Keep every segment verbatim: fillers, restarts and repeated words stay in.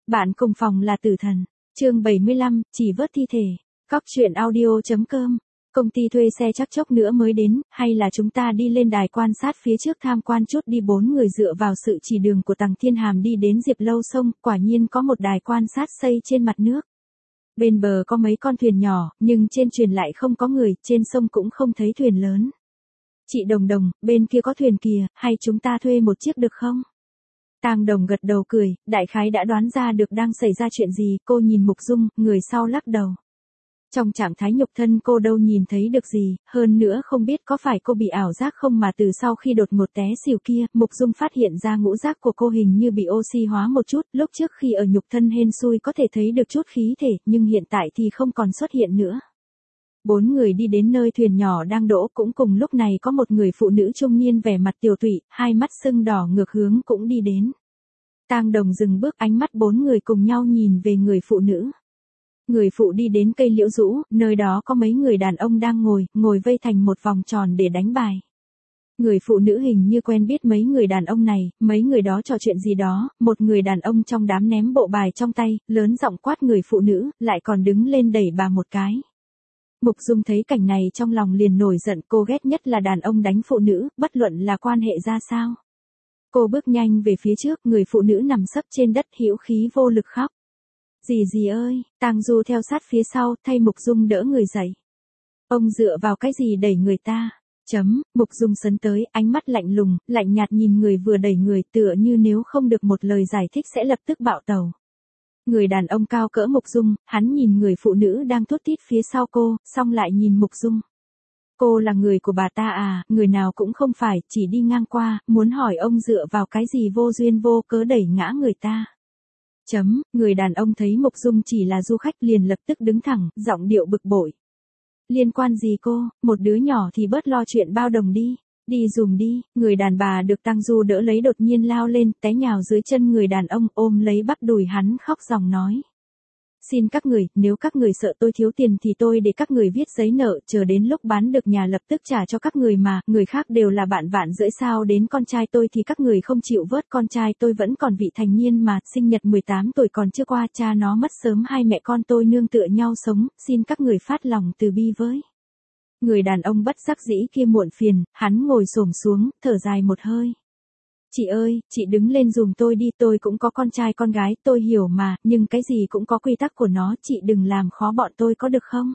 Bạn cùng phòng là tử thần. Chương bảy mươi lăm, chỉ vớt thi thể. Cóc truyện audio.com. Công ty thuê xe chắc chốc nữa mới đến, hay là chúng ta đi lên đài quan sát phía trước tham quan chút đi. Bốn người dựa vào sự chỉ đường của Tằng Thiên Hàm đi đến Diệp Lâu Sông, quả nhiên có một đài quan sát xây trên mặt nước. Bên bờ có mấy con thuyền nhỏ, nhưng trên thuyền lại không có người, trên sông cũng không thấy thuyền lớn. Chị Đồng Đồng, bên kia có thuyền kìa, hay chúng ta thuê một chiếc được không? Tang Đồng gật đầu cười, đại khái đã đoán ra được đang xảy ra chuyện gì. Cô nhìn Mục Dung, người sau lắc đầu. Trong trạng thái nhục thân cô đâu nhìn thấy được gì, hơn nữa không biết có phải cô bị ảo giác không mà từ sau khi đột ngột té xỉu kia, Mục Dung phát hiện ra ngũ giác của cô hình như bị oxy hóa một chút, lúc trước khi ở nhục thân hên xui có thể thấy được chút khí thể, nhưng hiện tại thì không còn xuất hiện nữa. Bốn người đi đến nơi thuyền nhỏ đang đỗ, cũng cùng lúc này có một người phụ nữ trung niên vẻ mặt tiều tụy, hai mắt sưng đỏ ngược hướng cũng đi đến. Tang Đồng dừng bước, ánh mắt bốn người cùng nhau nhìn về người phụ nữ. Người phụ đi đến cây liễu rũ, nơi đó có mấy người đàn ông đang ngồi, ngồi vây thành một vòng tròn để đánh bài. Người phụ nữ hình như quen biết mấy người đàn ông này, mấy người đó trò chuyện gì đó, một người đàn ông trong đám ném bộ bài trong tay, lớn giọng quát người phụ nữ, lại còn đứng lên đẩy bà một cái. Mục Dung thấy cảnh này trong lòng liền nổi giận, cô ghét nhất là đàn ông đánh phụ nữ, bất luận là quan hệ ra sao. Cô bước nhanh về phía trước, người phụ nữ nằm sấp trên đất hữu khí vô lực khóc. Dì dì ơi, Tang Du theo sát phía sau, thay Mục Dung đỡ người dậy. Ông dựa vào cái gì đẩy người ta? Chấm, Mục Dung sấn tới, ánh mắt lạnh lùng, lạnh nhạt nhìn người vừa đẩy người, tựa như nếu không được một lời giải thích sẽ lập tức bạo tẩu. Người đàn ông cao cỡ Mục Dung, hắn nhìn người phụ nữ đang thút thít phía sau cô, xong lại nhìn Mục Dung. Cô là người của bà ta à, người nào cũng không phải, chỉ đi ngang qua, muốn hỏi ông dựa vào cái gì vô duyên vô cớ đẩy ngã người ta. Chấm, người đàn ông thấy Mục Dung chỉ là du khách liền lập tức đứng thẳng, giọng điệu bực bội. Liên quan gì cô, một đứa nhỏ thì bớt lo chuyện bao đồng đi, đi dùm đi. Người đàn bà được Tang Du đỡ lấy đột nhiên lao lên, té nhào dưới chân người đàn ông, ôm lấy bắp đùi hắn khóc ròng nói. Xin các người, nếu các người sợ tôi thiếu tiền thì tôi để các người viết giấy nợ, chờ đến lúc bán được nhà lập tức trả cho các người mà, người khác đều là bạn vạn rưỡi sao đến con trai tôi thì các người không chịu vớt. Con trai tôi vẫn còn vị thành niên mà, sinh nhật mười tám tuổi còn chưa qua, cha nó mất sớm, hai mẹ con tôi nương tựa nhau sống, xin các người phát lòng từ bi với. Người đàn ông bất đắc dĩ kia muộn phiền, hắn ngồi xổm xuống, thở dài một hơi. Chị ơi, chị đứng lên dùm tôi đi, tôi cũng có con trai con gái, tôi hiểu mà, nhưng cái gì cũng có quy tắc của nó, chị đừng làm khó bọn tôi có được không?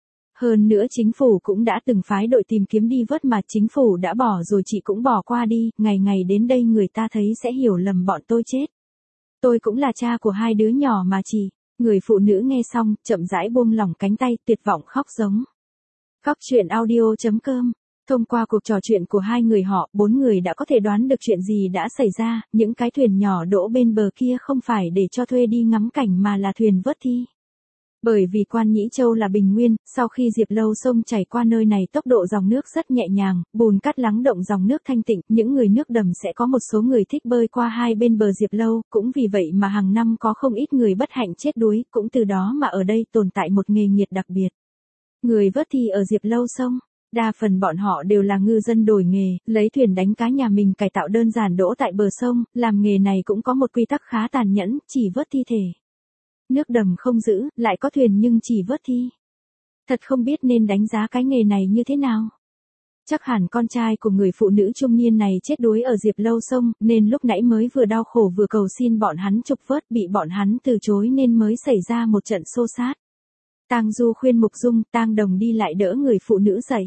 Hơn nữa chính phủ cũng đã từng phái đội tìm kiếm đi vớt mà, chính phủ đã bỏ rồi chị cũng bỏ qua đi, ngày ngày đến đây người ta thấy sẽ hiểu lầm bọn tôi chết. Tôi cũng là cha của hai đứa nhỏ mà chị. Người phụ nữ nghe xong, chậm rãi buông lỏng cánh tay, tuyệt vọng khóc giống. Cóc truyện audio.com. Thông qua cuộc trò chuyện của hai người họ, bốn người đã có thể đoán được chuyện gì đã xảy ra, những cái thuyền nhỏ đỗ bên bờ kia không phải để cho thuê đi ngắm cảnh mà là thuyền vớt thi. Bởi vì Quan Nhĩ Châu là bình nguyên, sau khi Diệp Lâu Sông chảy qua nơi này tốc độ dòng nước rất nhẹ nhàng, bùn cát lắng động dòng nước thanh tịnh, những người nước đầm sẽ có một số người thích bơi qua hai bên bờ Diệp Lâu, cũng vì vậy mà hàng năm có không ít người bất hạnh chết đuối, cũng từ đó mà ở đây tồn tại một nghề nghiệp đặc biệt. Người vớt thi ở Diệp Lâu Sông. Đa phần bọn họ đều là ngư dân đổi nghề, lấy thuyền đánh cá nhà mình cải tạo đơn giản đỗ tại bờ sông, làm nghề này cũng có một quy tắc khá tàn nhẫn, chỉ vớt thi thể. Nước đầm không giữ, lại có thuyền nhưng chỉ vớt thi. Thật không biết nên đánh giá cái nghề này như thế nào. Chắc hẳn con trai của người phụ nữ trung niên này chết đuối ở Diệp Lâu Sông, nên lúc nãy mới vừa đau khổ vừa cầu xin bọn hắn trục vớt, bị bọn hắn từ chối nên mới xảy ra một trận xô xát. Tang Du khuyên Mục Dung, Tang Đồng đi lại đỡ người phụ nữ dậy.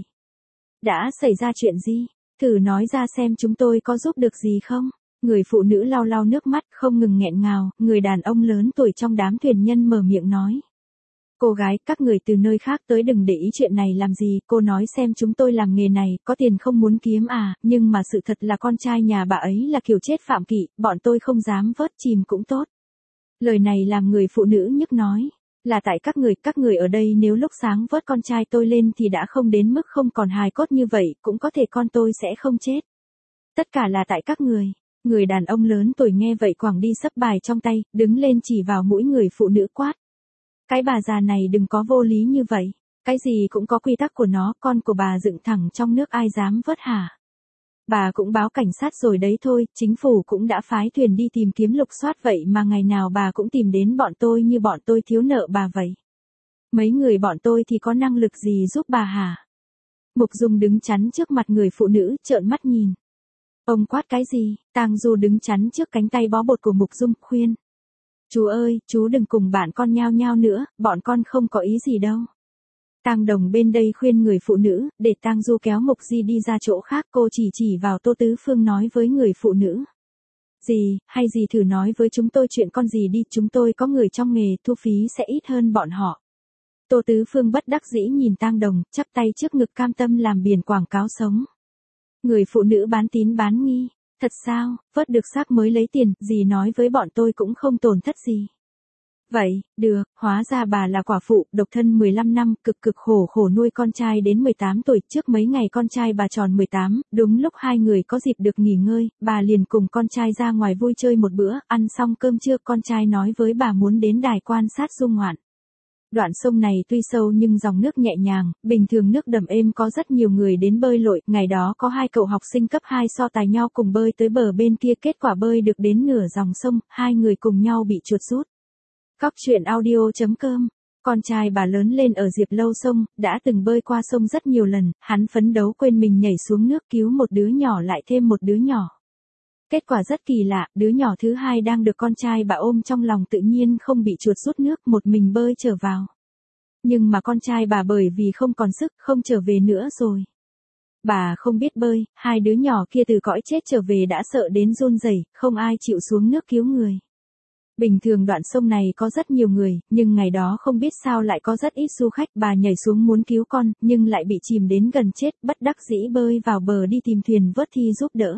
Đã xảy ra chuyện gì? Thử nói ra xem chúng tôi có giúp được gì không? Người phụ nữ lau lau nước mắt không ngừng nghẹn ngào, người đàn ông lớn tuổi trong đám thuyền nhân mở miệng nói. Cô gái, các người từ nơi khác tới đừng để ý chuyện này làm gì, cô nói xem chúng tôi làm nghề này, có tiền không muốn kiếm à, nhưng mà sự thật là con trai nhà bà ấy là kiểu chết phạm kỵ, bọn tôi không dám vớt chìm cũng tốt. Lời này làm người phụ nữ nhức nói. Là tại các người, các người ở đây nếu lúc sáng vớt con trai tôi lên thì đã không đến mức không còn hài cốt như vậy, cũng có thể con tôi sẽ không chết. Tất cả là tại các người. Người đàn ông lớn tuổi nghe vậy quẳng đi sấp bài trong tay, đứng lên chỉ vào mũi người phụ nữ quát. Cái bà già này đừng có vô lý như vậy, cái gì cũng có quy tắc của nó, con của bà dựng thẳng trong nước ai dám vớt hả? Bà cũng báo cảnh sát rồi đấy thôi, chính phủ cũng đã phái thuyền đi tìm kiếm lục soát vậy mà ngày nào bà cũng tìm đến bọn tôi như bọn tôi thiếu nợ bà vậy. Mấy người bọn tôi thì có năng lực gì giúp bà hả? Mục Dung đứng chắn trước mặt người phụ nữ, trợn mắt nhìn. Ông quát cái gì? Tang Du đứng chắn trước cánh tay bó bột của Mục Dung, khuyên. Chú ơi, chú đừng cùng bạn con nhao nhao nữa, bọn con không có ý gì đâu. Tang Đồng bên đây khuyên người phụ nữ, để Tang Du kéo Mục Di đi ra chỗ khác, cô chỉ chỉ vào Tô Tứ Phương nói với người phụ nữ. Gì, hay gì thử nói với chúng tôi chuyện con gì đi, chúng tôi có người trong nghề, thu phí sẽ ít hơn bọn họ. Tô Tứ Phương bất đắc dĩ nhìn Tang Đồng, chắp tay trước ngực cam tâm làm biển quảng cáo sống. Người phụ nữ bán tín bán nghi, thật sao, vớt được xác mới lấy tiền, gì nói với bọn tôi cũng không tổn thất gì. Vậy, được, hóa ra bà là quả phụ, độc thân mười lăm năm, cực cực khổ khổ nuôi con trai đến mười tám tuổi, trước mấy ngày con trai bà tròn mười tám, đúng lúc hai người có dịp được nghỉ ngơi, bà liền cùng con trai ra ngoài vui chơi một bữa, ăn xong cơm trưa con trai nói với bà muốn đến đài quan sát dung ngoạn. Đoạn sông này tuy sâu nhưng dòng nước nhẹ nhàng, bình thường nước đầm êm có rất nhiều người đến bơi lội, ngày đó có hai cậu học sinh cấp hai so tài nhau cùng bơi tới bờ bên kia, kết quả bơi được đến nửa dòng sông, hai người cùng nhau bị chuột rút. Cóc truyện audio chấm com. Con trai bà lớn lên ở Diệp Lâu sông, đã từng bơi qua sông rất nhiều lần, hắn phấn đấu quên mình nhảy xuống nước cứu một đứa nhỏ lại thêm một đứa nhỏ. Kết quả rất kỳ lạ, đứa nhỏ thứ hai đang được con trai bà ôm trong lòng tự nhiên không bị chuột rút nước, một mình bơi trở vào. Nhưng mà con trai bà bởi vì không còn sức, không trở về nữa rồi. Bà không biết bơi, hai đứa nhỏ kia từ cõi chết trở về đã sợ đến run rẩy, không ai chịu xuống nước cứu người. Bình thường đoạn sông này có rất nhiều người, nhưng ngày đó không biết sao lại có rất ít du khách, bà nhảy xuống muốn cứu con, nhưng lại bị chìm đến gần chết, bất đắc dĩ bơi vào bờ đi tìm thuyền vớt thi giúp đỡ.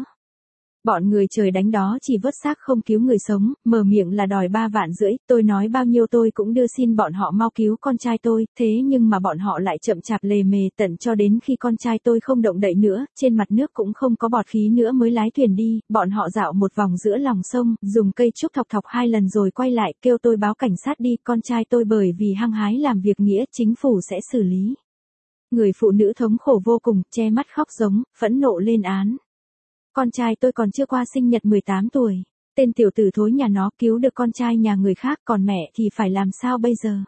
Bọn người trời đánh đó chỉ vớt xác không cứu người sống, mở miệng là đòi ba vạn rưỡi, tôi nói bao nhiêu tôi cũng đưa xin bọn họ mau cứu con trai tôi, thế nhưng mà bọn họ lại chậm chạp lề mề tận cho đến khi con trai tôi không động đậy nữa, trên mặt nước cũng không có bọt khí nữa mới lái thuyền đi, bọn họ dạo một vòng giữa lòng sông, dùng cây trúc thọc thọc hai lần rồi quay lại, kêu tôi báo cảnh sát đi, con trai tôi bởi vì hăng hái làm việc nghĩa, chính phủ sẽ xử lý. Người phụ nữ thống khổ vô cùng, che mắt khóc giống, phẫn nộ lên án. Con trai tôi còn chưa qua sinh nhật mười tám tuổi, tên tiểu tử thối nhà nó cứu được con trai nhà người khác, còn mẹ thì phải làm sao bây giờ?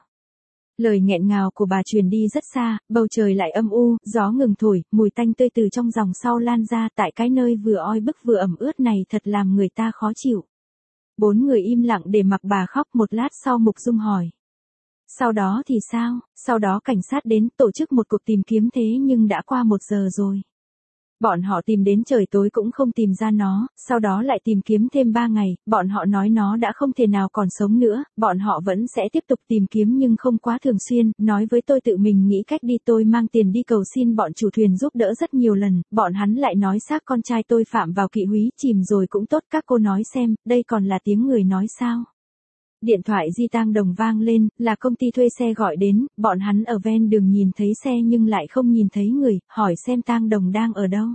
Lời nghẹn ngào của bà truyền đi rất xa, bầu trời lại âm u, gió ngừng thổi, mùi tanh tươi từ trong dòng sau lan ra, tại cái nơi vừa oi bức vừa ẩm ướt này thật làm người ta khó chịu. Bốn người im lặng để mặc bà khóc, một lát sau Mục Dung hỏi. Sau đó thì sao? Sau đó cảnh sát đến tổ chức một cuộc tìm kiếm, thế nhưng đã qua một giờ rồi. Bọn họ tìm đến trời tối cũng không tìm ra nó, sau đó lại tìm kiếm thêm ba ngày, bọn họ nói nó đã không thể nào còn sống nữa, bọn họ vẫn sẽ tiếp tục tìm kiếm nhưng không quá thường xuyên, nói với tôi tự mình nghĩ cách đi, tôi mang tiền đi cầu xin bọn chủ thuyền giúp đỡ rất nhiều lần, bọn hắn lại nói xác con trai tôi phạm vào kỵ húy, chìm rồi cũng tốt, các cô nói xem, đây còn là tiếng người nói sao? Điện thoại di Tang Đồng vang lên, là công ty thuê xe gọi đến, bọn hắn ở ven đường nhìn thấy xe nhưng lại không nhìn thấy người, hỏi xem Tang Đồng đang ở đâu.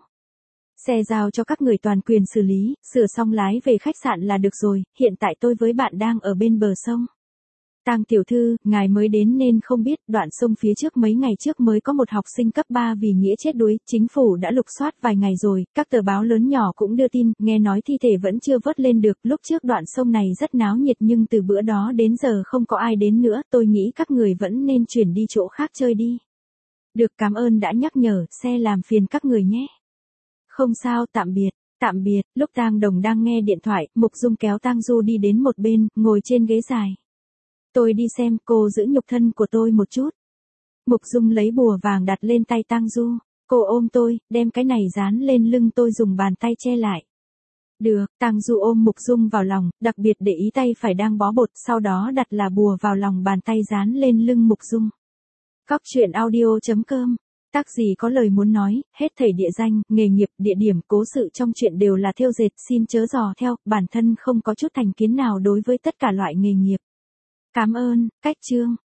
Xe giao cho các người toàn quyền xử lý, sửa xong lái về khách sạn là được rồi, hiện tại tôi với bạn đang ở bên bờ sông. Tang tiểu thư, ngài mới đến nên không biết, đoạn sông phía trước mấy ngày trước mới có một học sinh cấp ba vì nghĩa chết đuối, chính phủ đã lục soát vài ngày rồi, các tờ báo lớn nhỏ cũng đưa tin, nghe nói thi thể vẫn chưa vớt lên được, lúc trước đoạn sông này rất náo nhiệt nhưng từ bữa đó đến giờ không có ai đến nữa, tôi nghĩ các người vẫn nên chuyển đi chỗ khác chơi đi. Được, cảm ơn đã nhắc nhở, xe làm phiền các người nhé. Không sao, tạm biệt. Tạm biệt, lúc Tang Đồng đang nghe điện thoại, Mục Dung kéo Tang Du đi đến một bên, ngồi trên ghế dài. Tôi đi xem, cô giữ nhục thân của tôi một chút. Mục Dung lấy bùa vàng đặt lên tay Tang Du. Cô ôm tôi, đem cái này dán lên lưng tôi, dùng bàn tay che lại. Được, Tang Du ôm Mục Dung vào lòng, đặc biệt để ý tay phải đang bó bột, sau đó đặt là bùa vào lòng bàn tay dán lên lưng Mục Dung. Cóc truyện audio chấm com. Tác gì có lời muốn nói, hết thảy địa danh, nghề nghiệp, địa điểm, cố sự trong truyện đều là thêu dệt, xin chớ dò theo, bản thân không có chút thành kiến nào đối với tất cả loại nghề nghiệp. Cảm ơn, cách chương.